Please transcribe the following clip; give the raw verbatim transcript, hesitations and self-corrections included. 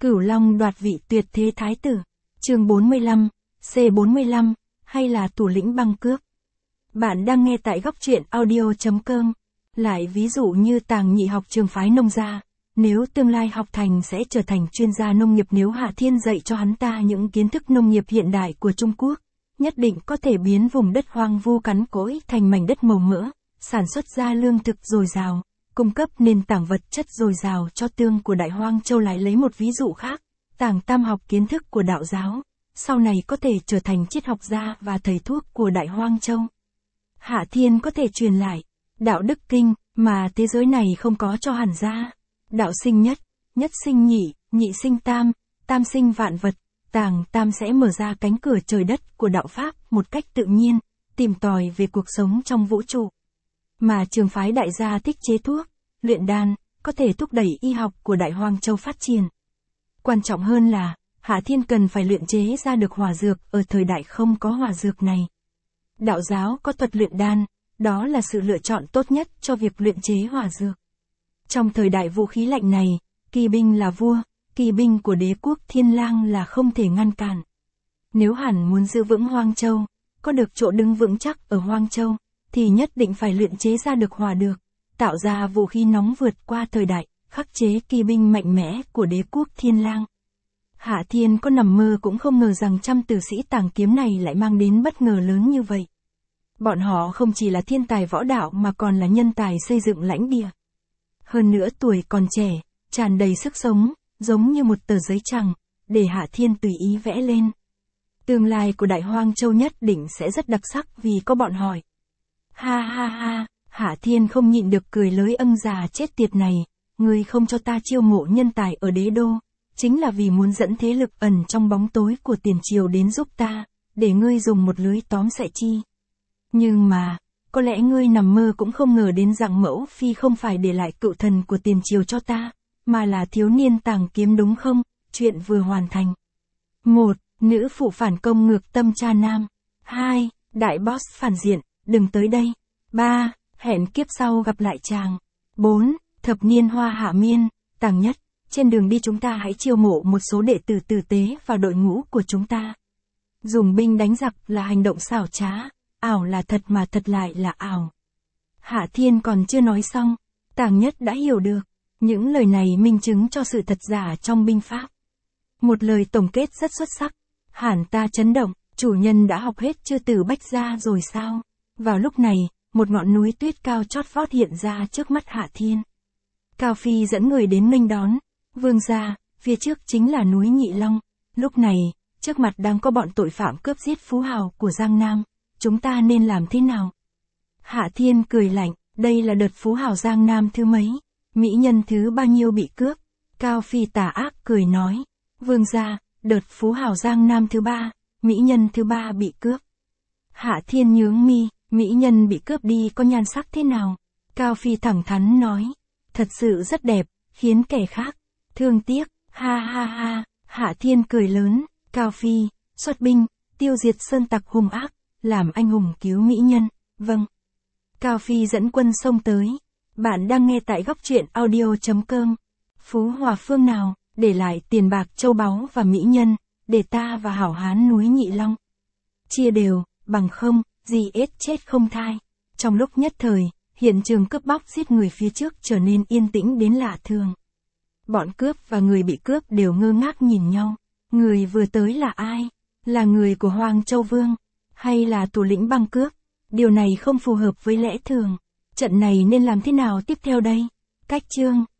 Cửu Long đoạt vị tuyệt thế thái tử. Chương bốn mươi lăm, C bốn mươi lăm, hay là thủ lĩnh băng cướp. Bạn đang nghe tại góc truyện audio chấm com. Lại ví dụ như Tàng Nhị học trường phái nông gia, nếu tương lai học thành sẽ trở thành chuyên gia nông nghiệp. Nếu Hạ Thiên dạy cho hắn ta những kiến thức nông nghiệp hiện đại của Trung Quốc, nhất định có thể biến vùng đất hoang vu cằn cỗi thành mảnh đất màu mỡ, sản xuất ra lương thực dồi dào, cung cấp nền tảng vật chất dồi dào cho tương của Đại Hoang Châu. Lại lấy một ví dụ khác, Tàng Tam học kiến thức của đạo giáo, sau này có thể trở thành triết học gia và thầy thuốc của Đại Hoang Châu. Hạ Thiên có thể truyền lại đạo đức kinh mà thế giới này không có cho hẳn ra. Đạo sinh nhất, nhất sinh nhị, nhị sinh tam, tam sinh vạn vật. Tàng Tam sẽ mở ra cánh cửa trời đất của đạo pháp một cách tự nhiên, tìm tòi về cuộc sống trong vũ trụ. Mà trường phái Đại gia thích chế thuốc, luyện đan, có thể thúc đẩy y học của Đại Hoang Châu phát triển. Quan trọng hơn là, Hạ Thiên cần phải luyện chế ra được hỏa dược ở thời đại không có hỏa dược này. Đạo giáo có thuật luyện đan, đó là sự lựa chọn tốt nhất cho việc luyện chế hỏa dược. Trong thời đại vũ khí lạnh này, kỳ binh là vua, kỳ binh của đế quốc Thiên Lang là không thể ngăn cản. Nếu hẳn muốn giữ vững Hoang Châu, có được chỗ đứng vững chắc ở Hoang Châu, thì nhất định phải luyện chế ra được hỏa dược, tạo ra vũ khí nóng vượt qua thời đại, khắc chế kỳ binh mạnh mẽ của đế quốc Thiên Lang. Hạ Thiên có nằm mơ cũng không ngờ rằng trăm tử sĩ tàng kiếm này lại mang đến bất ngờ lớn như vậy. Bọn họ không chỉ là thiên tài võ đạo mà còn là nhân tài xây dựng lãnh địa. Hơn nữa tuổi còn trẻ, tràn đầy sức sống, giống như một tờ giấy trắng, để Hạ Thiên tùy ý vẽ lên. Tương lai của Đại Hoang Châu nhất định sẽ rất đặc sắc vì có bọn hỏi. Ha ha ha, Hạ Thiên không nhịn được cười lới âng già chết tiệt này, ngươi không cho ta chiêu mộ nhân tài ở đế đô, chính là vì muốn dẫn thế lực ẩn trong bóng tối của tiền triều đến giúp ta, để ngươi dùng một lưới tóm xẻ chi. Nhưng mà, có lẽ ngươi nằm mơ cũng không ngờ đến rằng Mẫu Phi không phải để lại cựu thần của tiền triều cho ta, mà là thiếu niên Tàng Kiếm đúng không? Chuyện vừa hoàn thành. một. Nữ phụ phản công ngược tâm cha nam. hai. Đại boss phản diện, đừng tới đây. ba. Hẹn kiếp sau gặp lại chàng. bốn. Thập niên hoa hạ miên. Tàng Nhất, trên đường đi chúng ta hãy chiêu mộ một số đệ tử tử tế vào đội ngũ của chúng ta. Dùng binh đánh giặc là hành động xảo trá, ảo là thật mà thật lại là ảo. Hạ Thiên còn chưa nói xong, Tàng Nhất đã hiểu được. Những lời này minh chứng cho sự thật giả trong binh pháp. Một lời tổng kết rất xuất sắc. Hẳn ta chấn động, chủ nhân đã học hết chư tử bách gia rồi sao? Vào lúc này, một ngọn núi tuyết cao chót vót hiện ra trước mắt Hạ Thiên. Cao Phi dẫn người đến nghênh đón. Vương gia, phía trước chính là núi Nhị Long. Lúc này, trước mặt đang có bọn tội phạm cướp giết phú hào của Giang Nam. Chúng ta nên làm thế nào? Hạ Thiên cười lạnh, đây là đợt phú hào Giang Nam thứ mấy? Mỹ nhân thứ bao nhiêu bị cướp? Cao Phi tà ác cười nói. Vương gia, đợt phú hào Giang Nam thứ ba, mỹ nhân thứ ba bị cướp. Hạ Thiên nhướng mi, mỹ nhân bị cướp đi có nhan sắc thế nào? Cao Phi thẳng thắn nói. Thật sự rất đẹp, khiến kẻ khác thương tiếc. Ha ha ha, Hạ Thiên cười lớn. Cao Phi, xuất binh, tiêu diệt sơn tặc hung ác, làm anh hùng cứu mỹ nhân. Vâng. Cao Phi dẫn quân xông tới. Bạn đang nghe tại góc truyện audio chấm com. Phú Hòa phương nào, để lại tiền bạc châu báu và mỹ nhân, để ta và hảo hán núi Nhị Long chia đều, bằng không, gì ết chết không thai. Trong lúc nhất thời, hiện trường cướp bóc giết người phía trước trở nên yên tĩnh đến lạ thường. Bọn cướp và người bị cướp đều ngơ ngác nhìn nhau. Người vừa tới là ai? Là người của Hoang Châu Vương? Hay là thủ lĩnh băng cướp? Điều này không phù hợp với lẽ thường. Trận này nên làm thế nào tiếp theo đây? Cách chương